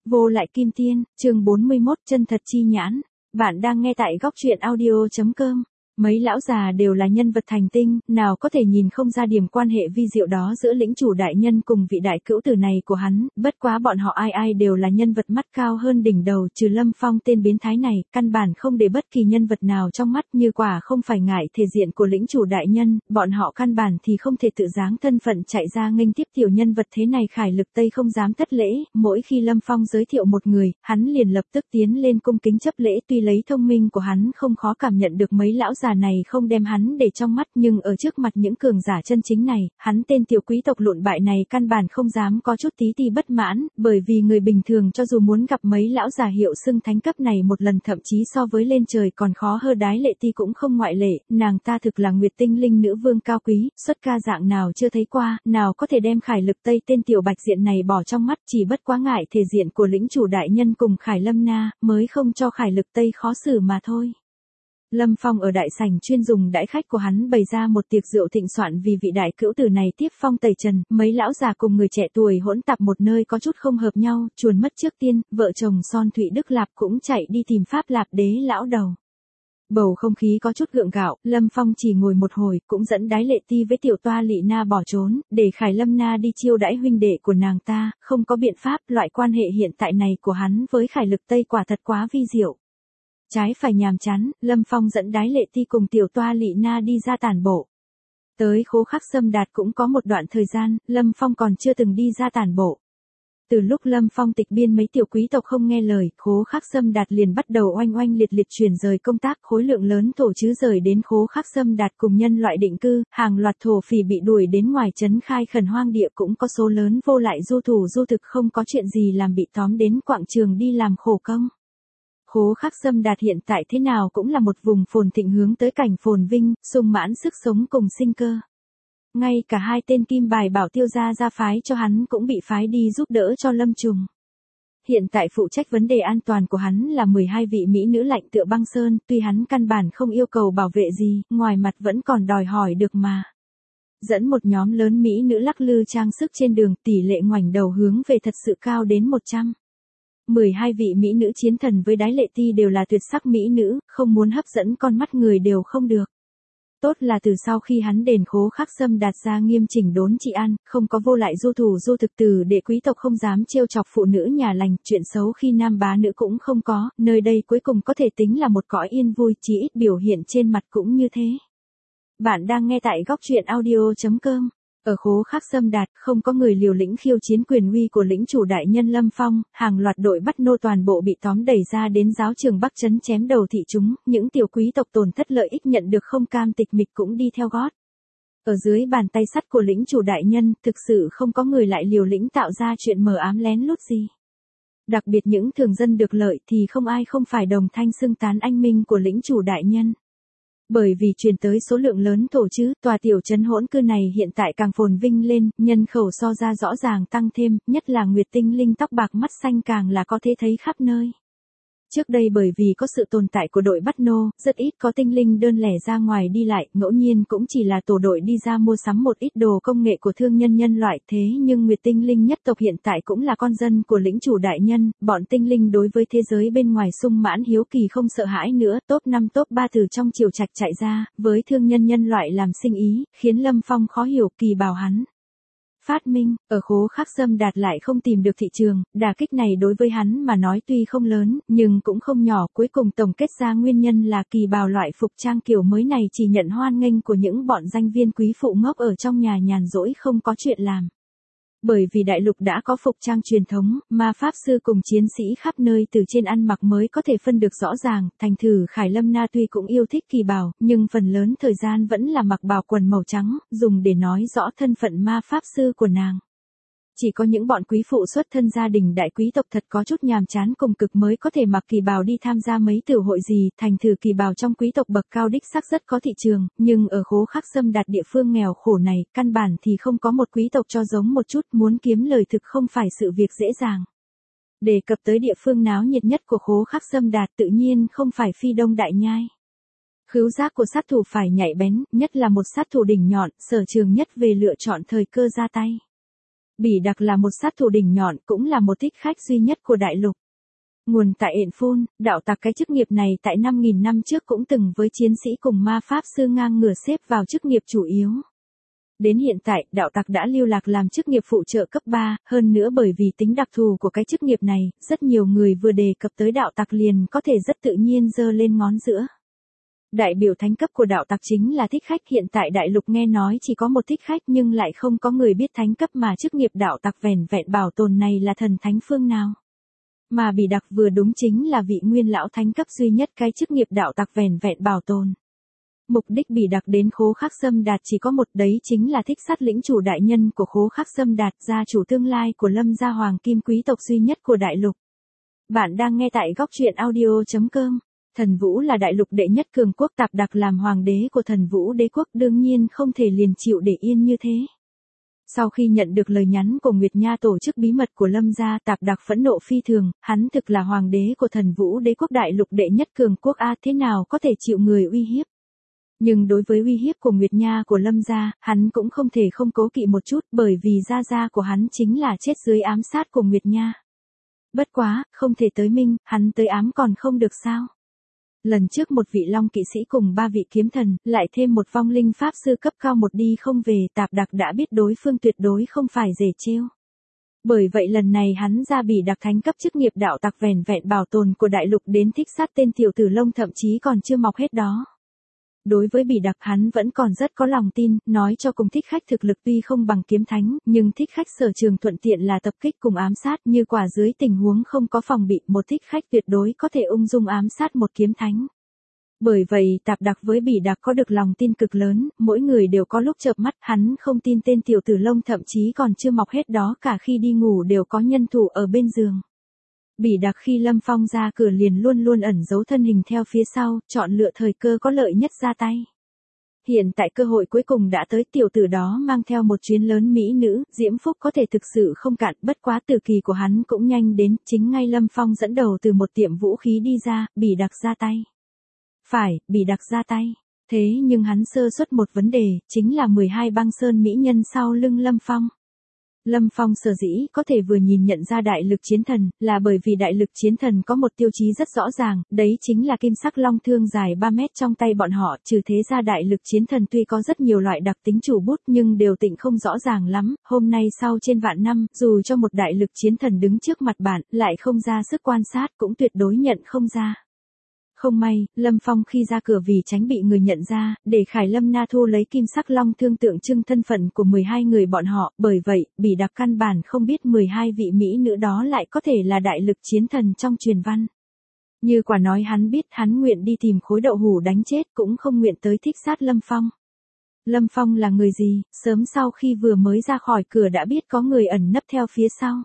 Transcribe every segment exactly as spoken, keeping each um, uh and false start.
Vô lại kim tiên, chương bốn mươi mốt, chân thật chi nhãn. Bạn đang nghe tại góc truyện audio chấm com. Mấy lão già đều là nhân vật thành tinh, nào có thể nhìn không ra điểm quan hệ vi diệu đó giữa lĩnh chủ đại nhân cùng vị đại cữu tử này của hắn, bất quá bọn họ ai ai đều là nhân vật mắt cao hơn đỉnh đầu, trừ Lâm Phong tên biến thái này, căn bản không để bất kỳ nhân vật nào trong mắt, như quả không phải ngại thể diện của lĩnh chủ đại nhân, bọn họ căn bản thì không thể tự dáng thân phận chạy ra nghênh tiếp tiểu nhân vật thế này. Khải Lực Tây không dám thất lễ, mỗi khi Lâm Phong giới thiệu một người, hắn liền lập tức tiến lên cung kính chấp lễ, tuy lấy thông minh của hắn không khó cảm nhận được mấy lão già này không đem hắn để trong mắt, nhưng ở trước mặt những cường giả chân chính này, hắn tên tiểu quý tộc lụn bại này căn bản không dám có chút tí ti bất mãn, bởi vì người bình thường cho dù muốn gặp mấy lão già hiệu xưng thánh cấp này một lần thậm chí so với lên trời còn khó hơn. Đái Lệ Ti cũng không ngoại lệ, nàng ta thực là Nguyệt Tinh Linh nữ vương cao quý, xuất ca dạng nào chưa thấy qua, nào có thể đem Khải Lực Tây tên tiểu bạch diện này bỏ trong mắt, chỉ bất quá ngại thể diện của lĩnh chủ đại nhân cùng Khải Lâm Na, mới không cho Khải Lực Tây khó xử mà thôi. Lâm Phong ở đại sảnh chuyên dùng đãi khách của hắn bày ra một tiệc rượu thịnh soạn vì vị đại cữu tử này tiếp phong tẩy trần, mấy lão già cùng người trẻ tuổi hỗn tạp một nơi có chút không hợp nhau, chuồn mất trước tiên, vợ chồng Son Thụy Đức Lạp cũng chạy đi tìm Pháp Lạp đế lão đầu. Bầu không khí có chút gượng gạo, Lâm Phong chỉ ngồi một hồi, cũng dẫn Đái Lệ Ti với tiểu toa Lị Na bỏ trốn, để Khải Lâm Na đi chiêu đãi huynh đệ của nàng ta, không có biện pháp, loại quan hệ hiện tại này của hắn với Khải Lực Tây quả thật quá vi diệu. Trái phải nhàm chán, Lâm Phong dẫn Đái Lệ Ti cùng tiểu toa Lị Na đi ra tản bộ. Tới Khố Khắc Sâm Đạt cũng có một đoạn thời gian, Lâm Phong còn chưa từng đi ra tản bộ. Từ lúc Lâm Phong tịch biên mấy tiểu quý tộc không nghe lời, Khố Khắc Sâm Đạt liền bắt đầu oanh oanh liệt liệt chuyển rời công tác, khối lượng lớn thổ chứ rời đến Khố Khắc Sâm Đạt cùng nhân loại định cư, hàng loạt thổ phỉ bị đuổi đến ngoài trấn khai khẩn hoang địa, cũng có số lớn vô lại du thủ du thực không có chuyện gì làm bị tóm đến quảng trường đi làm khổ công. Khố Khắc Sâm Đạt hiện tại thế nào cũng là một vùng phồn thịnh hướng tới cảnh phồn vinh, sung mãn sức sống cùng sinh cơ. Ngay cả hai tên kim bài bảo tiêu gia gia phái cho hắn cũng bị phái đi giúp đỡ cho Lâm Trùng. Hiện tại phụ trách vấn đề an toàn của hắn là mười hai vị mỹ nữ lạnh tựa băng sơn, tuy hắn căn bản không yêu cầu bảo vệ gì, ngoài mặt vẫn còn đòi hỏi được mà. Dẫn một nhóm lớn mỹ nữ lắc lư trang sức trên đường, tỷ lệ ngoảnh đầu hướng về thật sự cao đến một trăm. mười hai vị mỹ nữ chiến thần với Đái Lệ Ti đều là tuyệt sắc mỹ nữ, không muốn hấp dẫn con mắt người đều không được. Tốt là từ sau khi hắn đền Khố Khắc Sâm Đạt ra nghiêm chỉnh đốn trị an, không có vô lại du thủ du thực từ để quý tộc không dám trêu chọc phụ nữ nhà lành, chuyện xấu khi nam bá nữ cũng không có, nơi đây cuối cùng có thể tính là một cõi yên vui, chỉ ít biểu hiện trên mặt cũng như thế. Bạn đang nghe tại góc truyện audio chấm com. Ở Khố Khắc Sâm Đạt, không có người liều lĩnh khiêu chiến quyền uy của lĩnh chủ đại nhân Lâm Phong, hàng loạt đội bắt nô toàn bộ bị tóm đẩy ra đến giáo trường Bắc Trấn chém đầu thị chúng, những tiểu quý tộc tổn thất lợi ích nhận được không cam tịch mịch cũng đi theo gót. Ở dưới bàn tay sắt của lĩnh chủ đại nhân, thực sự không có người lại liều lĩnh tạo ra chuyện mờ ám lén lút gì. Đặc biệt những thường dân được lợi thì không ai không phải đồng thanh xưng tán anh minh của lĩnh chủ đại nhân. Bởi vì truyền tới số lượng lớn thổ chứ, tòa tiểu trấn hỗn cư này hiện tại càng phồn vinh lên, nhân khẩu so ra rõ ràng tăng thêm, nhất là Nguyệt Tinh Linh tóc bạc mắt xanh càng là có thể thấy khắp nơi. Trước đây bởi vì có sự tồn tại của đội bắt nô, rất ít có tinh linh đơn lẻ ra ngoài đi lại, ngẫu nhiên cũng chỉ là tổ đội đi ra mua sắm một ít đồ công nghệ của thương nhân nhân loại, thế nhưng Nguyệt Tinh Linh nhất tộc hiện tại cũng là con dân của lĩnh chủ đại nhân, bọn tinh linh đối với thế giới bên ngoài sung mãn hiếu kỳ không sợ hãi nữa, top năm top ba từ trong triều trạch chạy ra, với thương nhân nhân loại làm sinh ý, khiến Lâm Phong khó hiểu, kỳ bảo hắn. Phát minh, ở Khố Khắc Sâm Đạt lại không tìm được thị trường, đả kích này đối với hắn mà nói tuy không lớn, nhưng cũng không nhỏ, cuối cùng tổng kết ra nguyên nhân là kỳ bào loại phục trang kiểu mới này chỉ nhận hoan nghênh của những bọn danh viên quý phụ ngốc ở trong nhà nhàn rỗi không có chuyện làm. Bởi vì đại lục đã có phục trang truyền thống, mà pháp sư cùng chiến sĩ khắp nơi từ trên ăn mặc mới có thể phân được rõ ràng, thành thử Khải Lâm Na tuy cũng yêu thích kỳ bào, nhưng phần lớn thời gian vẫn là mặc bào quần màu trắng, dùng để nói rõ thân phận ma pháp sư của nàng. Chỉ có những bọn quý phụ xuất thân gia đình đại quý tộc thật có chút nhàm chán cùng cực mới có thể mặc kỳ bào đi tham gia mấy tiểu hội gì, thành thử kỳ bào trong quý tộc bậc cao đích xác rất có thị trường, nhưng ở Khố Khắc Sâm Đạt địa phương nghèo khổ này, căn bản thì không có một quý tộc cho giống một chút, muốn kiếm lời thực không phải sự việc dễ dàng. Đề cập tới địa phương náo nhiệt nhất của Khố Khắc Sâm Đạt tự nhiên không phải Phi Đông Đại Nhai. Khứu giác của sát thủ phải nhạy bén, nhất là một sát thủ đỉnh nhọn, sở trường nhất về lựa chọn thời cơ ra tay. Bỉ Đặc là một sát thủ đỉnh nhọn, cũng là một thích khách duy nhất của đại lục. Nguồn tại Ện Phun, đạo tặc cái chức nghiệp này tại năm nghìn năm trước cũng từng với chiến sĩ cùng ma pháp sư ngang ngửa xếp vào chức nghiệp chủ yếu. Đến hiện tại, đạo tặc đã lưu lạc làm chức nghiệp phụ trợ cấp ba, hơn nữa bởi vì tính đặc thù của cái chức nghiệp này, rất nhiều người vừa đề cập tới đạo tặc liền có thể rất tự nhiên giơ lên ngón giữa. Đại biểu thánh cấp của đạo tặc chính là thích khách, hiện tại đại lục nghe nói chỉ có một thích khách nhưng lại không có người biết thánh cấp mà chức nghiệp đạo tặc vẻn vẹn bảo tồn này là thần thánh phương nào. Mà Bỉ Đặc vừa đúng chính là vị nguyên lão thánh cấp duy nhất cái chức nghiệp đạo tặc vẻn vẹn bảo tồn. Mục đích Bỉ Đặc đến Khố Khắc Sâm Đạt chỉ có một, đấy chính là thích sát lĩnh chủ đại nhân của Khố Khắc Sâm Đạt, gia chủ tương lai của Lâm gia hoàng kim quý tộc duy nhất của đại lục. Bạn đang nghe tại góc truyện audio chấm com. Thần Vũ là đại lục đệ nhất cường quốc, Tạp Đặc làm hoàng đế của Thần Vũ đế quốc đương nhiên không thể liền chịu để yên như thế. Sau khi nhận được lời nhắn của Nguyệt Nha tổ chức bí mật của Lâm gia, Tạp Đặc phẫn nộ phi thường, hắn thực là hoàng đế của Thần Vũ đế quốc đại lục đệ nhất cường quốc a, thế nào có thể chịu người uy hiếp. Nhưng đối với uy hiếp của Nguyệt Nha của Lâm gia, hắn cũng không thể không cố kỵ một chút, bởi vì gia gia của hắn chính là chết dưới ám sát của Nguyệt Nha. Bất quá, không thể tới minh, hắn tới ám còn không được sao. Lần trước một vị long kỵ sĩ cùng ba vị kiếm thần, lại thêm một vong linh pháp sư cấp cao một đi không về, Tạp Đặc đã biết đối phương tuyệt đối không phải dễ trêu. Bởi vậy lần này hắn ra Bỉ Đặc thánh cấp chức nghiệp đạo tặc vẻn vẹn bảo tồn của đại lục đến thích sát tên tiểu tử lông thậm chí còn chưa mọc hết đó. Đối với Bỉ Đặc hắn vẫn còn rất có lòng tin, nói cho cùng thích khách thực lực tuy không bằng kiếm thánh, nhưng thích khách sở trường thuận tiện là tập kích cùng ám sát, như quả dưới tình huống không có phòng bị, một thích khách tuyệt đối có thể ung dung ám sát một kiếm thánh. Bởi vậy Tạp Đặc với Bỉ Đặc có được lòng tin cực lớn, mỗi người đều có lúc chợp mắt, hắn không tin tên tiểu tử lông thậm chí còn chưa mọc hết đó cả khi đi ngủ đều có nhân thủ ở bên giường. Bỉ Đặc khi Lâm Phong ra cửa liền luôn luôn ẩn giấu thân hình theo phía sau, chọn lựa thời cơ có lợi nhất ra tay. Hiện tại cơ hội cuối cùng đã tới, tiểu tử đó mang theo một chuyến lớn mỹ nữ, diễm phúc có thể thực sự không cạn, bất quá tử kỳ của hắn cũng nhanh đến, chính ngay Lâm Phong dẫn đầu từ một tiệm vũ khí đi ra, Bỉ Đặc ra tay. Phải, Bỉ Đặc ra tay. Thế nhưng hắn sơ suất một vấn đề, chính là mười hai băng sơn mỹ nhân sau lưng Lâm Phong. Lâm Phong sở dĩ có thể vừa nhìn nhận ra đại lực chiến thần, là bởi vì đại lực chiến thần có một tiêu chí rất rõ ràng, đấy chính là kim sắc long thương dài ba mét trong tay bọn họ, trừ thế ra đại lực chiến thần tuy có rất nhiều loại đặc tính chủ bút nhưng đều tịnh không rõ ràng lắm, hôm nay sau trên vạn năm, dù cho một đại lực chiến thần đứng trước mặt bạn, lại không ra sức quan sát cũng tuyệt đối nhận không ra. Không may, Lâm Phong khi ra cửa vì tránh bị người nhận ra, để Khải Lâm Na Thu lấy kim sắc long thương tượng trưng thân phận của mười hai người bọn họ, bởi vậy, Bỉ Đặc căn bản không biết mười hai vị mỹ nữ đó lại có thể là đại lực chiến thần trong truyền văn. Như quả nói hắn biết, hắn nguyện đi tìm khối đậu hủ đánh chết cũng không nguyện tới thích sát Lâm Phong. Lâm Phong là người gì, sớm sau khi vừa mới ra khỏi cửa đã biết có người ẩn nấp theo phía sau.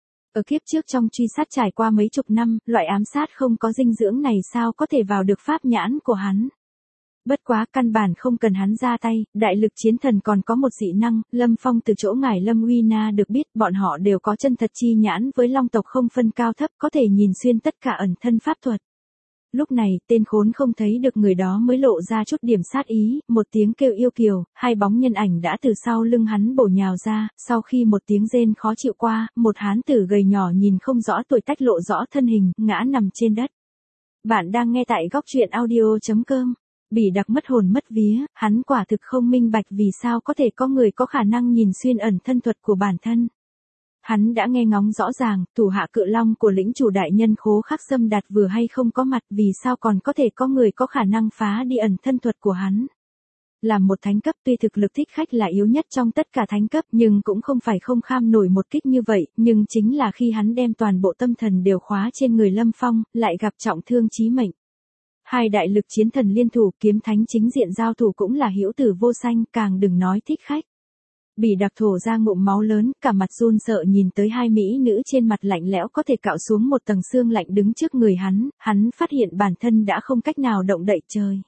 Ở kiếp trước trong truy sát trải qua mấy chục năm, loại ám sát không có dinh dưỡng này sao có thể vào được pháp nhãn của hắn. Bất quá căn bản không cần hắn ra tay, đại lực chiến thần còn có một dị năng, Lâm Phong từ chỗ ngải Lâm Uy Na được biết bọn họ đều có chân thật chi nhãn với long tộc không phân cao thấp, có thể nhìn xuyên tất cả ẩn thân pháp thuật. Lúc này, tên khốn không thấy được người đó mới lộ ra chút điểm sát ý, một tiếng kêu yêu kiều, hai bóng nhân ảnh đã từ sau lưng hắn bổ nhào ra, sau khi một tiếng rên khó chịu qua, một hán tử gầy nhỏ nhìn không rõ tuổi tách lộ rõ thân hình, ngã nằm trên đất. Bạn đang nghe tại góc truyện audio chấm com. Bỉ Đặc mất hồn mất vía, hắn quả thực không minh bạch vì sao có thể có người có khả năng nhìn xuyên ẩn thân thuật của bản thân. Hắn đã nghe ngóng rõ ràng, thủ hạ cự long của lĩnh chủ đại nhân Khố Khắc Sâm Đạt vừa hay không có mặt, vì sao còn có thể có người có khả năng phá đi ẩn thân thuật của hắn. Làm một thánh cấp tuy thực lực thích khách là yếu nhất trong tất cả thánh cấp nhưng cũng không phải không kham nổi một kích như vậy, nhưng chính là khi hắn đem toàn bộ tâm thần đều khóa trên người Lâm Phong, lại gặp trọng thương chí mệnh. Hai đại lực chiến thần liên thủ, kiếm thánh chính diện giao thủ cũng là hữu tử vô sanh, càng đừng nói thích khách. Bỉ Đặc thổ ra ngụm máu lớn, cả mặt run sợ nhìn tới hai mỹ nữ trên mặt lạnh lẽo có thể cạo xuống một tầng xương lạnh đứng trước người hắn, hắn phát hiện bản thân đã không cách nào động đậy trời.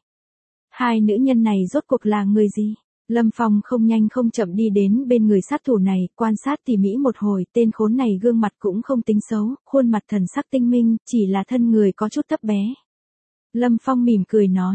Hai nữ nhân này rốt cuộc là người gì? Lâm Phong không nhanh không chậm đi đến bên người sát thủ này, quan sát tỉ mỉ một hồi, tên khốn này gương mặt cũng không tính xấu, khuôn mặt thần sắc tinh minh, chỉ là thân người có chút thấp bé. Lâm Phong mỉm cười nói,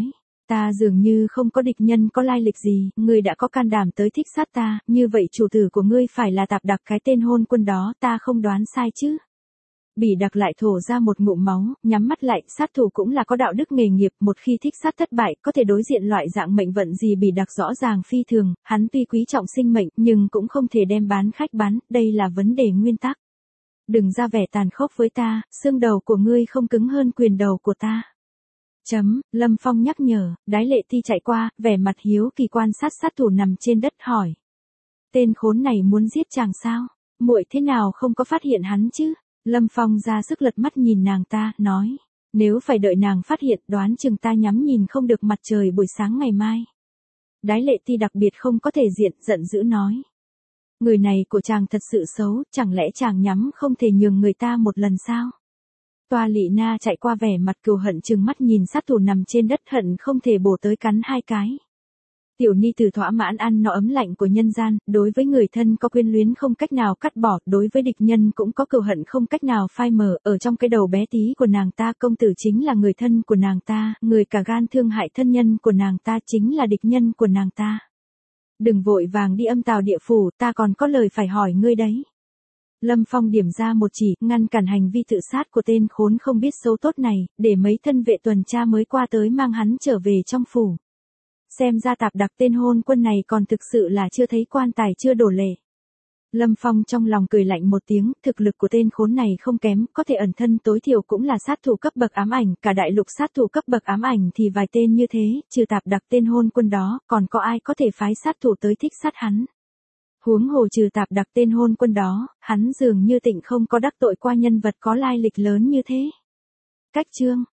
Ta dường như không có địch nhân có lai lịch gì, ngươi đã có can đảm tới thích sát ta, như vậy chủ tử của ngươi phải là Tạp Đặc cái tên hôn quân đó, ta không đoán sai chứ. Bỉ Đặc lại thổ ra một ngụm máu, nhắm mắt lại, sát thủ cũng là có đạo đức nghề nghiệp, một khi thích sát thất bại, có thể đối diện loại dạng mệnh vận gì Bỉ Đặc rõ ràng phi thường, hắn tuy quý trọng sinh mệnh, nhưng cũng không thể đem bán khách bán, đây là vấn đề nguyên tắc. Đừng ra vẻ tàn khốc với ta, xương đầu của ngươi không cứng hơn quyền đầu của ta. Chấm, Lâm Phong nhắc nhở, Đái Lệ Ti chạy qua, vẻ mặt hiếu kỳ quan sát sát thủ nằm trên đất hỏi. Tên khốn này muốn giết chàng sao? Muội thế nào không có phát hiện hắn chứ? Lâm Phong ra sức lật mắt nhìn nàng ta, nói. Nếu phải đợi nàng phát hiện đoán chừng ta nhắm nhìn không được mặt trời buổi sáng ngày mai. Đái Lệ Ti đặc biệt không có thể diện, giận dữ nói. Người này của chàng thật sự xấu, chẳng lẽ chàng nhắm không thể nhường người ta một lần sao? Toa Lị Na chạy qua vẻ mặt cừu hận trừng mắt nhìn sát thủ nằm trên đất hận không thể bổ tới cắn hai cái. Tiểu ni tử thỏa mãn ăn no ấm lạnh của nhân gian, đối với người thân có quyến luyến không cách nào cắt bỏ, đối với địch nhân cũng có cừu hận không cách nào phai mờ, ở trong cái đầu bé tí của nàng ta công tử chính là người thân của nàng ta, người cả gan thương hại thân nhân của nàng ta chính là địch nhân của nàng ta. Đừng vội vàng đi âm tào địa phủ, ta còn có lời phải hỏi ngươi đấy. Lâm Phong điểm ra một chỉ, ngăn cản hành vi tự sát của tên khốn không biết xấu tốt này, để mấy thân vệ tuần tra mới qua tới mang hắn trở về trong phủ. Xem ra Tạp Đặc tên hôn quân này còn thực sự là chưa thấy quan tài chưa đổ lệ. Lâm Phong trong lòng cười lạnh một tiếng, thực lực của tên khốn này không kém, có thể ẩn thân tối thiểu cũng là sát thủ cấp bậc ám ảnh, cả đại lục sát thủ cấp bậc ám ảnh thì vài tên như thế, trừ Tạp Đặc tên hôn quân đó, còn có ai có thể phái sát thủ tới thích sát hắn. Huống hồ trừ Tạp Đặc tên hôn quân đó, hắn dường như tịnh không có đắc tội qua nhân vật có lai lịch lớn như thế. Cách chương